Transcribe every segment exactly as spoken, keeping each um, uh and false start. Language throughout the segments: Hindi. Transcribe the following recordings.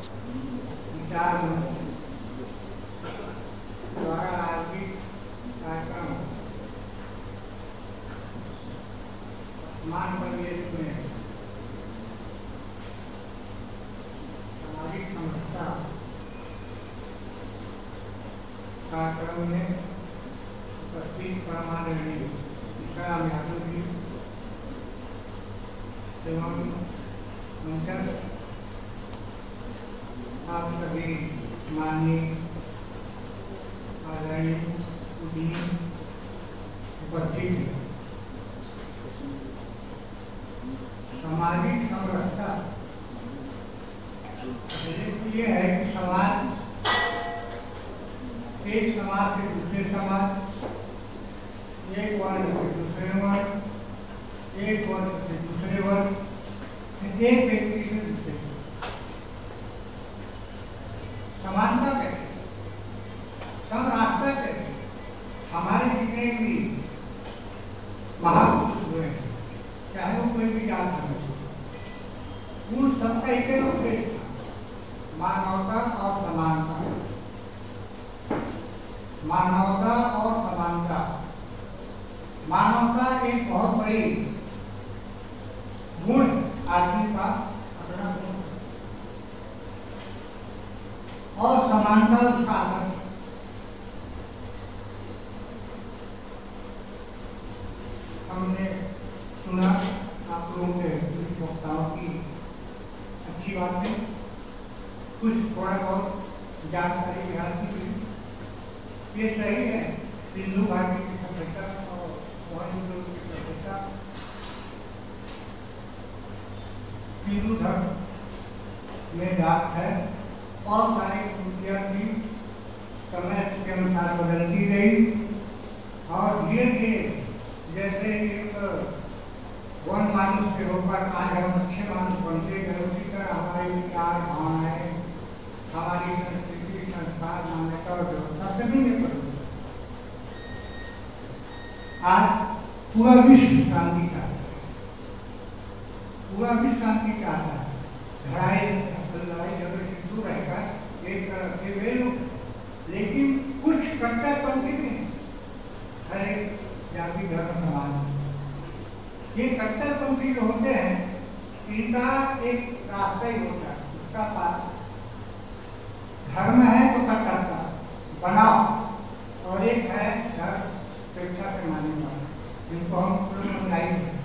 विचार द्वारा आयोजित कार्यक्रम मान परिवेश में सामाजिक समस्या कार्यक्रम में उपस्थित परमानंद विश्राम यादव जी एवं मंचन आप सभी माननीय आदरणीय उपस्थित सामाजिक समरसता ये है कि समाज एक समाज से दूसरे समाज, एक वर्ग से दूसरे वर्ग, एक वर्ग से दूसरे वर्ग, एक व्यक्ति से दूसरे समानता कैसे, सब रास्ता कैसे, हमारे जितने भी महापुरुष हुए हैं, चाहे वो कोई भी जात है, उन सबका एक ही उद्देश्य था, मानवता और समानता, मानवता और समानता। मानवता एक बहुत बड़ी गुण आदमी का अपना गुण और समानता उसका आदर्श। हमने सुना आप लोगों के कुछ वक्ताओं की अच्छी बातें, कुछ थोड़ा बहुत जानकारी बिहार की हुई, ये सही है। सिंधु घाटी की सभ्यता और मोहनजोदड़ो की सभ्यता हिंदू धर्म में जात है और सारी कृतियाँ भी समय के अनुसार बदलती गई और धीरे धीरे जैसे एक वन मानुष के होकर आज हम अच्छे मानुष बनते गए, उसी तरह हमारे विचार भावनाएं, हमारी संस्कृति, संस्कार, मान्यता और व्यवस्था सभी में बदल। आज पूरा विश्व शांति चाहता है, पूरा विश्व शांति चाहता है, लड़ाई लड़ाई झगड़े से दूर रहकर एक तरफ से वे लोग, लेकिन कुछ कट्टरपंथी नहीं हर एक जाति धर्म समाज। ये कट्टरपंथी जो होते हैं इनका एक रास्ता ही होता है, उसका पास धर्म है तो कट्टरता बनाओ, और एक है धर्म स्वेच्छा से मानने वाला, जिनको हम समझाई है।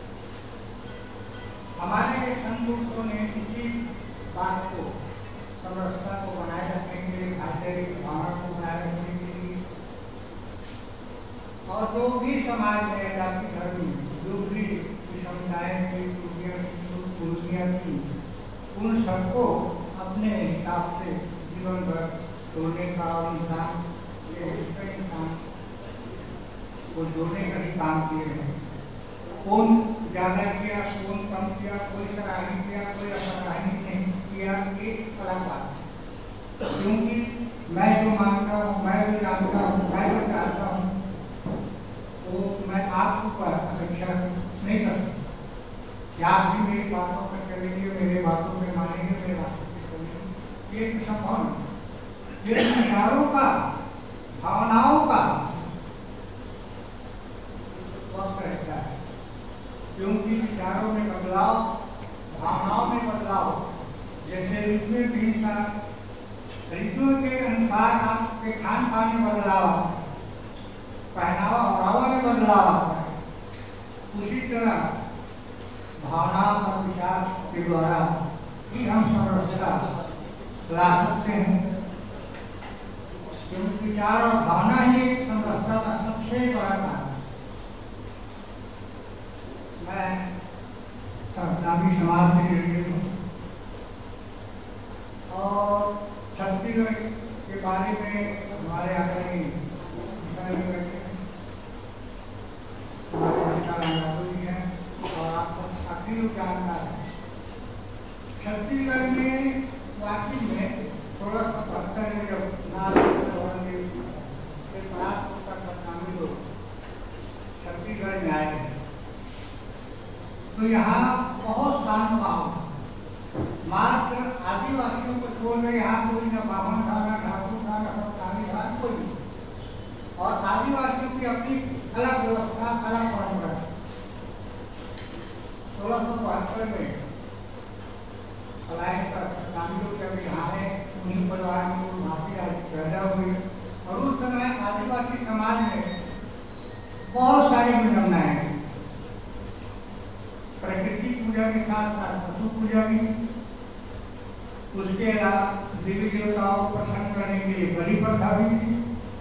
हमारे संतों ने इसी बात को, समरसता को बनाए रखने के लिए, भाईचारे की भावना को बनाए रखने के लिए, और जो भी समाज में जाति धर्म जो भी समुदाय की कुर्सियाँ थी, उन सबको अपने हिसाब से जीवन भर तोड़ने का और इंसान ये इंसान को जोड़ने का ही काम किए हैं। कौन ज़्यादा किया, कौन कम किया, कोई सराहनीय किया, कोई असराहनीय नहीं किया, एक अलग बात है। क्योंकि मैं जो मानता हूँ, मैं जो जानता हूँ, मैं जो चाहता हूँ, तो मैं आपको पर अपेक्षा नहीं कर सकता। आप भी मेरी बातों पर चलेंगे, मेरे बातों में मानेंगे, मेरे बातों पर चलेंगे, ये संभव नहीं। ये विचारों का, भावनाओं का वक्त रहता है, क्योंकि विचारों में बदलाव, भावनाओं में बदलाव, जैसे ऋतु भी इंसान ऋतु के अनुसार आपके खान पान में बदलाव, पहनावा ओढ़ावा में बदलाव आता है, उसी तरह भावना और विचार के द्वारा ही हम समरसता ला सकते हैं। क्योंकि विचार और भावना ही समरसता का सबसे बड़ा कारण है। मैं इस्लामी समाज से जुड़ी हूँ और छत्तीसगढ़ के बारे में हमारे आदरणीय और आपको काफी लोग जानकार है। छत्तीसगढ़ में वाकई में थोड़ा सा पत्थर है, जब लोग छत्तीसगढ़ में आए तो यहाँ बहुत शांत माहौल, मात्र आदिवासियों को असल में पलायन का सत्तावी लोग जब यहाँ है उन्हीं परिवार में वो भाषी आज पैदा हुए और उस समय आदिवासी समाज में बहुत सारी विडम्बनाएं थी। प्रकृति पूजा के साथ साथ पशु पूजा भी, उसके अलावा देवी देवताओं को प्रसन्न करने के लिए बलि प्रथा भी थी।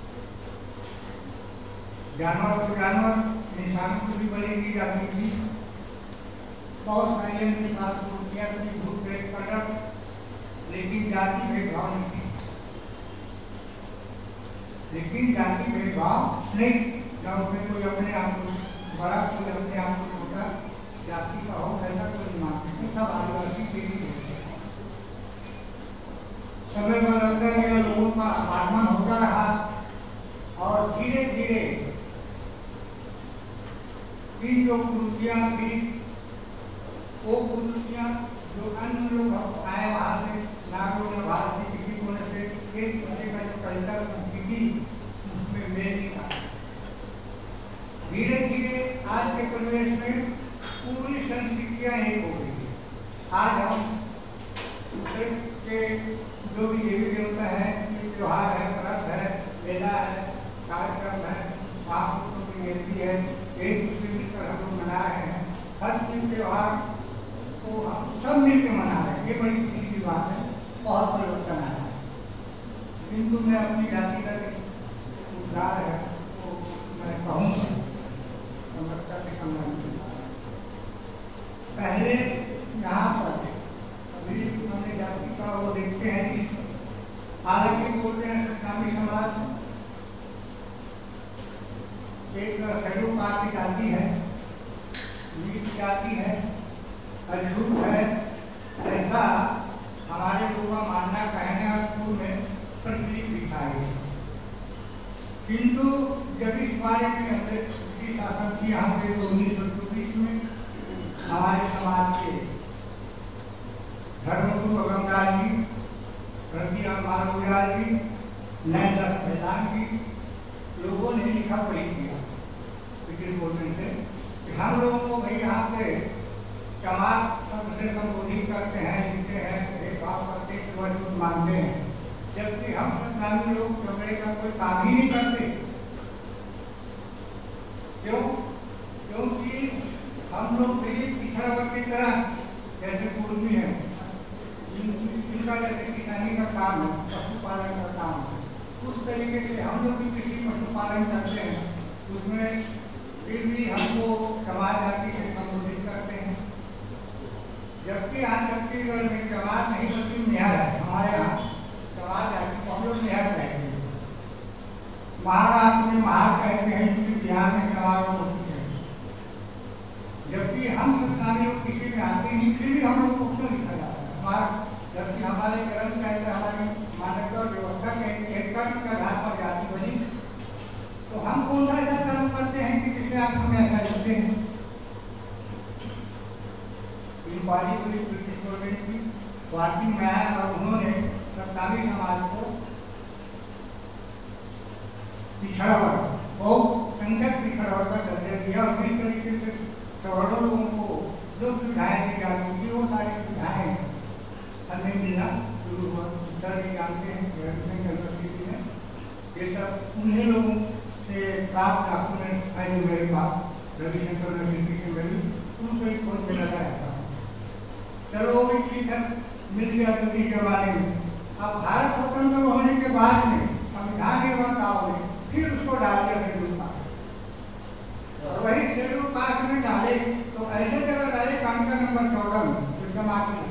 जानवर को जानवर, इंसान को भी बलि दी जाती थी। बहुत सारी अन्य बात मूर्तियां थी, भूत प्रेत प्रकट, लेकिन जाति भेदभाव नहीं थी। लेकिन जाति भेदभाव नहीं, गाँव में कोई अपने आप को बड़ा, कोई अपने आप को छोटा जाति का हो, ऐसा कोई नहीं मानते, सब आदिवासी के ही होते हैं। समय बदलते हुए लोगों का आगमन होता रहा और धीरे धीरे इन जो कुरुतियाँ थी, वो कुरुतियाँ जो अन्य लोग आए वहाँ से, नागों ने भारत के किसी कोने से एक दूसरे का जो कल्चर संस्कृति उसमें मेल नहीं था। धीरे धीरे आज के परिवेश में पूरी संस्कृतियाँ एक हो गई। आज हम के जो भी देवी देवता है, त्योहार है, व्रत है, मेला है, कार्यक्रम है, महापुरुषों की जयंती है, एक दूसरे मिलकर हम लोग मना रहे हैं। हर चीज त्योहार को हम सब मिलकर मना रहे हैं, ये बड़ी खुशी की बात है। बहुत परिवर्तन आया है। किंतु मैं अपनी जाति का उद्धार है वो मैं कहूँगा समझता के संबंध में। पहले यहाँ पर अभी हमने जाति का वो देखते हैं कि हालांकि बोलते हैं सत्तावी समाज एक सहयोग की जाति है, नीच जाति है, अछूत है, ऐसा हमारे लोगों का मानना, कहने और स्कूल में प्रचलित लिखा है। किंतु जब इस बारे में हमने शासन की यहाँ पे उन्नीस सौ चौबीस में हमारे समाज के धर्मगुरु अगमदास जी, रंगीराम महाराज जी, नैनदत्त फैजान जी लोगों ने लिखा पढ़ी किया ब्रिटिश गवर्नमेंट से कि हम लोगों को भाई यहाँ पे समाज शब्द से संबोधित करते हैं, लिखते हैं, भेदभाव करते हैं, केवल मानते हैं, जबकि हम सत्तावी लोग चमड़े का कोई काम ही नहीं करते। क्यों? क्योंकि हम लोग भी पिछड़ा वर्ग की तरह जैसे पूर्वी है, जिनका जैसे किसानी का काम है, पशुपालन का काम है, उस तरीके से हम लोग भी कृषि पशुपालन करते हैं, उसमें फिर भी हमको समाज जाति से संबोधित करते हैं। जबकि यहाँ छत्तीसगढ़ में समाज नहीं बल्कि न्याय है। हमारे यहाँ समाज जाति को हम लोग न्याय कहते हैं, महाराष्ट्र में महार कहते हैं, क्योंकि बिहार में समाज होती है। जबकि हम सत्तावी लोग किसी में आते नहीं, फिर भी हम लोग को क्यों लिखा जाता है हमारा, जबकि हमारे ग्रंथ कहते हैं, हमारी मान्यता और व्यवस्था कहती है कर्म के आधार पर जाति बनी, तो हम कौन सा ऐसा कर्म करते हैं कि जिससे आप हमें ऐसा लिखते हैं। इंक्वायरी हुई ब्रिटिश गवर्नमेंट की, वार्किंग में आया और उन्होंने सत्तावी समाज को पिछड़ा वर्ग, बहुत संख्यक पिछड़ा वर्ग का दर्जा दिया और इस तरीके से करोड़ों लोगों को जो सुविधाएं दी जाती थी वो सारी सुविधाएं हमें मिलना शुरू हुआ। सर भी जानते हैं यूनिवर्सिटी में ये सब उन्हीं लोगों से प्राप्त डॉक्यूमेंट है जो मेरे पास रविशंकर यूनिवर्सिटी से मिली, उनको ही खोज में लगा रहता हूँ। चलो वो भी ठीक है, मिल गया तो इस जमाने में। अब भारत स्वतंत्र होने के बाद में संविधान निर्माण काल में फिर उसको डाल दिया शेड्यूल कास्ट, और वही शेड्यूल कास्ट में डाले तो ऐसे जगह डाले कानून नंबर चौदह में जो समाज में,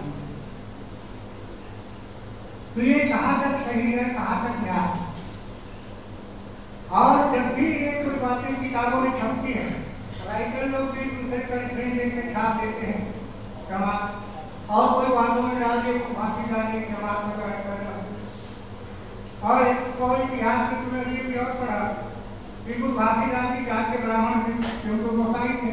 तो ये कहाँ तक सही है, कहाँ तक न्याय। और जब भी एक कोई बातें किताबों में छपती है, राइटर लोग भी दूसरे का रिफरेंस लेकर छाप देते हैं समाज, और कोई बातों में डाल दे फांसी डाले समाज में कर करना। और कोई इतिहास में तुम्हें ये भी और पढ़ा कि गुरु घासीदास की जात के ब्राह्मण थे, क्योंकि गोसाई थे।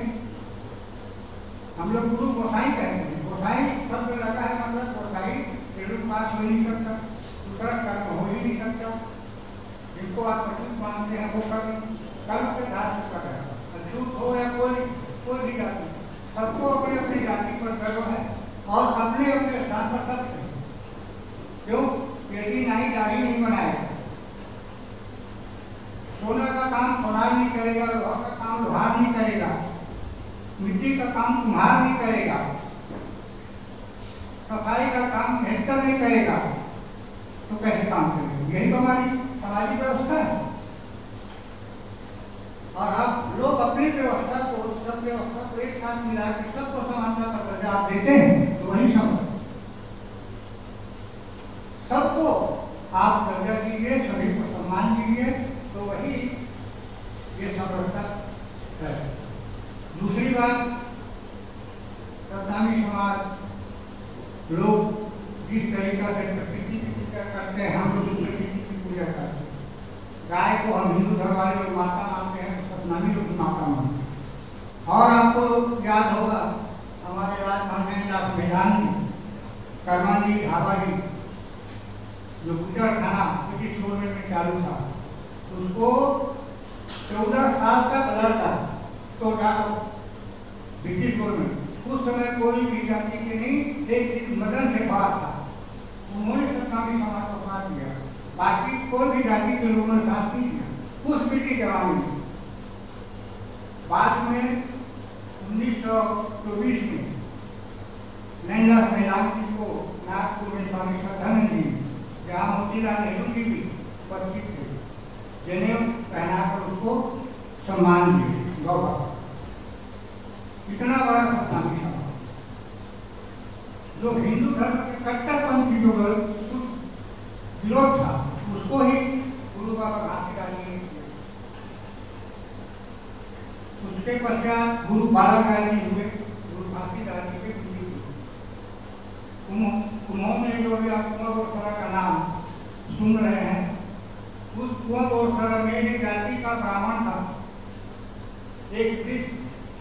हम लोग गुरु गोसाई कहते हैं, गोसाई शब्द लगा है मतलब गोसाई शेड्यूल कास्ट हो ही नहीं सकता, दूसरा कर्म हो ही नहीं सकता। जिनको आप अछूत मानते हैं वो कर्म कर्म के आधार पर कर रहे हैं, अछूत हो या कोई कोई भी जाति, सबको अपनी अपनी जाति पर गर्व और अपने अपने स्थान पर सब थे। क्यों? पेटी नहीं, दाढ़ी नहीं बनाएगा, सोना का काम सोनार नहीं करेगा, लोहा का काम लोहार नहीं करेगा, मिट्टी का काम कुम्हार नहीं करेगा, सफाई का काम हेल्पर नहीं करेगा, तो कैसे काम करेगा? यही तो हमारी सामाजिक व्यवस्था है। और अब लोग अपनी व्यवस्था को, सब व्यवस्था को एक साथ मिला के सबको समानता का दर्जा आप देते हैं, तो वही समझ सबको आप दर्जा दीजिए, सभी को सम्मान दीजिए, तो वही ये समरसता है। दूसरी बात, सतनामी समाज लोग जिस तरीका से प्रकृति की पूजा करते हैं, हम लोग प्रकृति की पूजा करते हैं। गाय को हम हिंदू धर्म वाले लोग माता मानते हैं, सतनामी लोग माता मानते हैं। और आपको याद होगा हमारे राजमहल मैदान में करमंडी ढाबा जी जो गुजर खाना ब्रिटिश गवर्नमेंट में चालू था, उसको चौदह साल तक लड़ता तो ब्रिटिश गवर्नमेंट, उस समय कोई भी जाति के नहीं, एक सिर्फ मदन से बाहर था, उन्होंने सतनामी समाज को साथ दिया, बाकी कोई भी जाति के लोगों ने साथ नहीं दिया उस ब्रिटिश जमाने में। बाद में उन्नीस सौ चौबीस में नैना मैदान जी को नागपुर में स्वामी श्रद्धानंद जी, जहाँ मोतीलाल नेहरू जी भी उपस्थित थे, जनेऊ पहनाकर उसको सम्मान दिए, गौरव। इतना बड़ा सतनामी समाज, जो हिंदू धर्म के कट्टरपंथी जो विरोध था, उसको ही गुरु बाबा घासीदास जी ने किया। उसके पश्चात गुरु बालाघाट जी हुए, गुरु घासीदास जी के गुरु। उन्होंने जो भी आप कुंवर गोरखा का नाम सुन रहे हैं, उस कुंवर गोरखा में एक जाति का ब्राह्मण था, एक कृष्ण,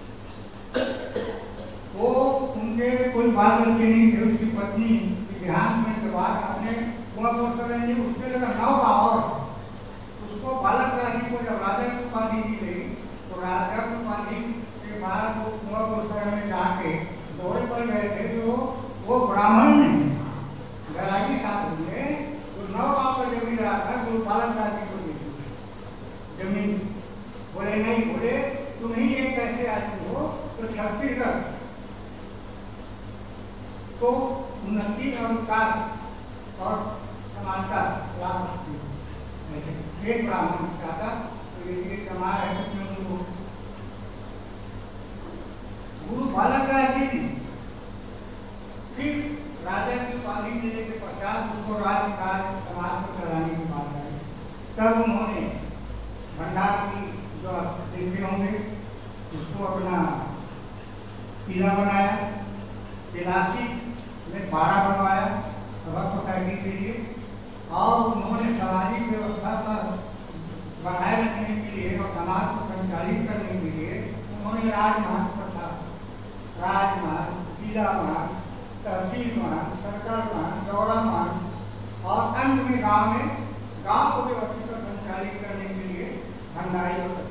वो उनके कोई बाल बच्चे नहीं थे, उसकी पत्नी देहांत में के बाद अपने कुंवर गोरखा ने उसके लगा नौ पावर, उसको बालक राजी को जब राजा की उपाधि दी गई, तो राजा की उपाधि के बाद वो कुंवर गोरखा में जाके दौरे पर गए थे, तो वो ब्राह्मण नहीं गराजी साहब हुए, तो नौ पावर जमीन रहा था, तो बालक राजी को दी जमीन। बोले नहीं, बोले तुम ही एक कैसे आदमी हो, तो छत्तीसगढ़ तो उन्नति और विकास और समानता लाभ सकती है। एक ब्राह्मण चाहता तो ये समाज है, उसमें उनको गुरु बालक राजी ने फिर राजा की उपाधि मिलने के पश्चात उसको राजकाज समाज को चलाने की बात आई, तब उन्होंने भंडार की जो आप देखे होंगे उसको अपना किला बनाया, तिरासी में बाड़ा बनवाया सभा सोसाइटी के लिए, और उन्होंने सामाजिक व्यवस्था का बनाए रखने के लिए और समाज को संचालित करने के लिए उन्होंने राजमहल प्रथा, राजमहल, किला महल, तहसील महल, सर्कल महल, दौरा महल और अंत में गांव में गांव को व्यवस्थित और संचालित करने के लिए भंडारी और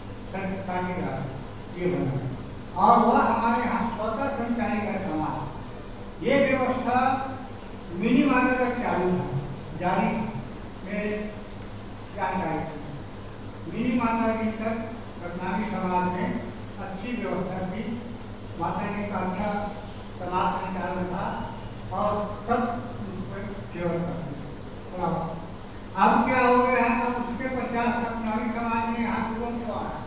ये बना, और वह हमारे यहाँ स्वतः संचालित है समाज। ये व्यवस्था मिनी माता तक चालू था, जारी मेरे जानकारी मिनी माता जी तक सतनामी समाज में अच्छी व्यवस्था थी, माता जी का अच्छा समाज संचालन था और सब व्यवस्था थी। अब क्या हो गया है, अब उसके पचास सतनामी समाज में यहाँ गुरुओं को आया।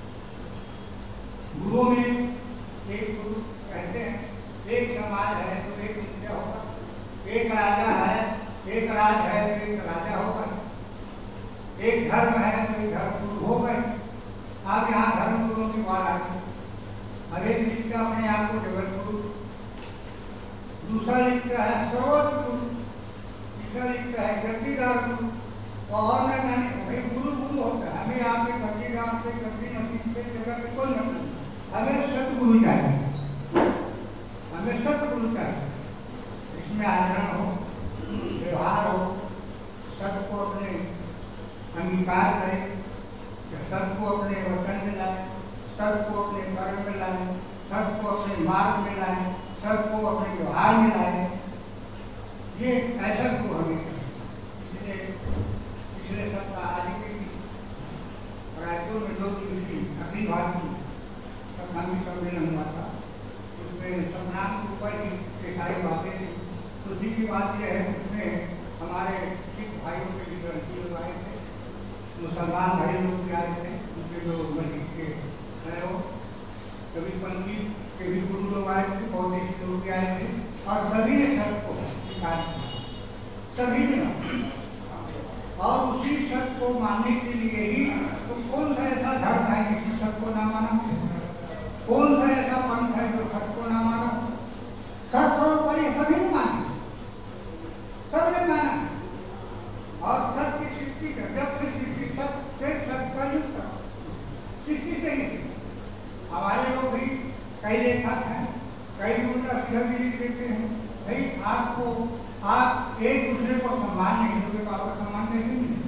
गुरुओं में एक गुरु कहते हैं, एक समाज है तो एक मुखिया होगा, एक राजा है, एक राज है तो एक राजा होगा, एक धर्म है तो एक धर्म गुरु होगा। अब यहाँ धर्म गुरुओं की बात आ गई, हर एक लिखता अपने आप को जगत गुरु, दूसरा लिखता है सर्वोच्च गुरु, तीसरा लिखता है गद्दीदार गुरु, और न जाने भाई गुरु गुरु होता है। हमें आपके बच्ची गांव से गद्दी नसीब से जगह पे कोई नहीं, हमें सतगुरु चाहिए, हमें सतगुरु चाहिए, इसमें आचरण हो, व्यवहार हो, सबको अपने अंगीकार करें, सबको अपने वचन में लाए, सबको अपने कर्म में लाए, सबको अपने मार्ग में लाए, सबको अपने व्यवहार सुधार में लाए, ये ऐसा को हमें पिछले पिछले सप्ताह आज के रायपुर में दो दिवसीय अखिल भारतीय संघानी सम्मेलन हुआ था। उसमें संविधान के ऊपर की सारी बातें थी। उसी की बात यह है, उसमें हमारे सिख भाइयों के भी लड़की लोग आए थे, मुसलमान भाई लोग भी आए थे, उनके जो मस्जिद के है वो कभी पंथी के भी गुरु लोग आए थे, बौद्धिस्ट लोग भी आए थे, और सभी ने सत्य को स्वीकार किया, सभी ने। और उसी सत्य को मानने के लिए ही तो कौन सा ऐसा धर्म है जिसने सत्य को ना माना, कौन सा ऐसा पंथ है जो सत्य को ना माना। सत्य पर ये सभी ने माना, सबने माना। और सत्य की सृष्टि का जब से सृष्टि सत्य से सत्य का युग था, सृष्टि से ही हमारे लोग भी कई लेखक हैं, कई उल्टा सीधा भी लिख देते हैं। भाई आपको आप एक दूसरे को सम्मान नहीं दोगे तो आपका सम्मान नहीं मिलेगा।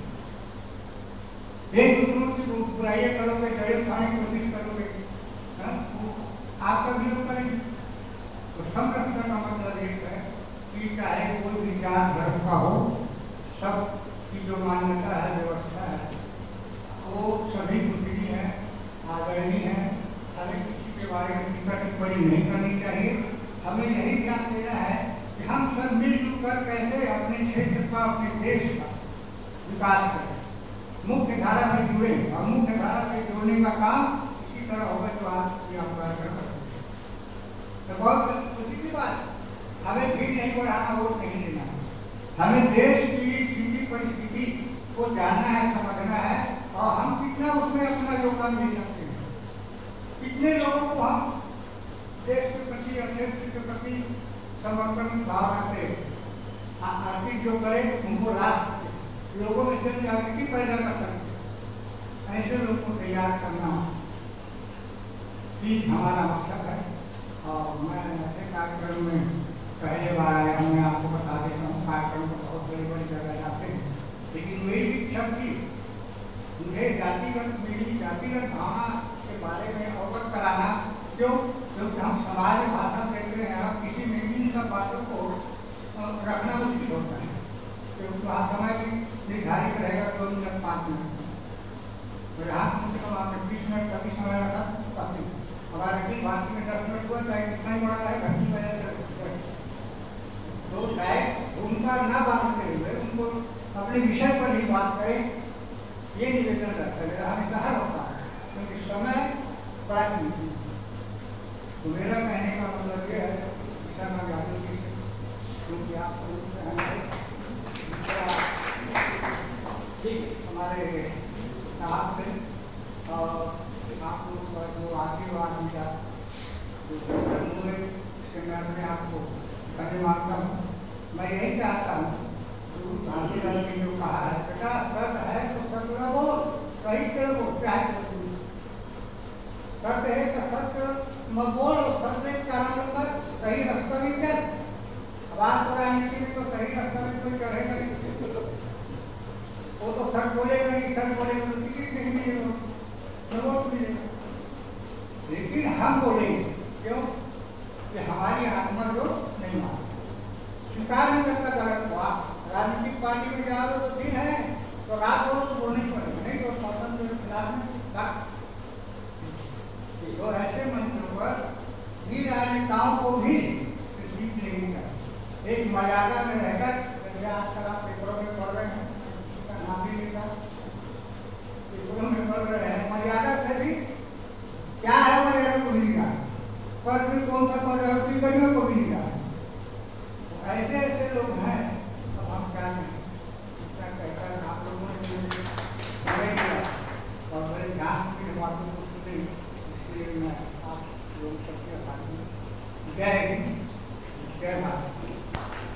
एक दूसरों की बुराइयां करोगे, जड़े उठाने की कोशिश करोगे, आपका विरोध करेंगे। तो समरसता का मतलब एक है कि चाहे कोई विचार धर्म का हो, सब की जो मान्यता है, व्यवस्था है, वो सभी पूजनीय है, आदरणीय है। हमें किसी के बारे में टीका टिप्पणी नहीं करनी चाहिए। हमें यही ध्यान देना है कि हम सब मिलजुल कर कैसे अपने क्षेत्र का, अपने देश का विकास करें, मुख्य धारा में जुड़े। और मुख्य धारा में जोड़ने का काम इसी तरह होगा जो आज ये हम कार्यक्रम करते हैं। तो बहुत खुशी की बात, हमें भीड़ नहीं बढ़ाना, वोट नहीं देना, हमें देश की स्थिति परिस्थिति को जानना है, समझना है, और हम कितना उसमें अपना योगदान दे सकते हैं, कितने लोगों को हम देश के प्रति, क्षेत्र के प्रति समर्पण भावना से आर्थिक जो करें, उनको राष्ट्र लोगों में जन जागृति पैदा कर सकते, ऐसे लोगों को तैयार करना ही हमारा मकसद है। और मैं ऐसे कार्यक्रम में पहले बार आया हूँ, मैं आपको बता देता हूँ, कार्यक्रम को बहुत बड़ी बड़ी जगह जाते हैं, लेकिन मेरी इच्छा थी मुझे जातिगत मेरी जातिगत भावना के बारे में अवगत कराना। क्यों? क्योंकि हम समाज में भाषण देते हैं, हम किसी में भी इन सब बातों को रखना मुश्किल होता है, क्योंकि वहाँ समय भी निर्धारित रहेगा, दो मिनट पाँच मिनट, तो यहाँ कम से कम आपने बीस मिनट का भी समय रखा काफी। हमारे अखिल भारतीय में दस मिनट हुआ, चाहे कितना ही बड़ा है, घंटी बजा तो शायद उनका ना बांधते हुए उनको अपने विषय पर ही बात करें, ये निवेदन रहता है मेरा, हमेशा हर होता है, क्योंकि समय बड़ा कीमती है। तो मेरा कहने का मतलब ये है दिशा में जागृति से, क्योंकि आप हमारे साथ थे और आप लोग का जो आशीर्वाद मिला, उसके मैं अपने आपको करने मांगता हूँ। मैं यही चाहता हूँ, गुरु घासीदास ने जो कहा है, बेटा सत्य है तो सत्य का बोल, सही तेरे को चाहे सत्य है तो सत्य मत बोल, सत्य का नाम कर, सही रास्ता में चल। बात कराने के लिए तो सही रास्ता में कोई चढ़ेगा नहीं, वो तो सच बोलेगा नहीं, सच बोलेगा तो टिकट नहीं मिलेगा, नोट मिलेगा। लेकिन हम बोलेंगे, क्यों? कि हमारी आत्मा जो नहीं मानती, स्वीकार नहीं करता गलत हुआ। राजनीतिक पार्टी में जाओ तो दिन है तो रात बोलो तो बोलना ही पड़ेगा, नहीं तो शासन के खिलाफ में तो है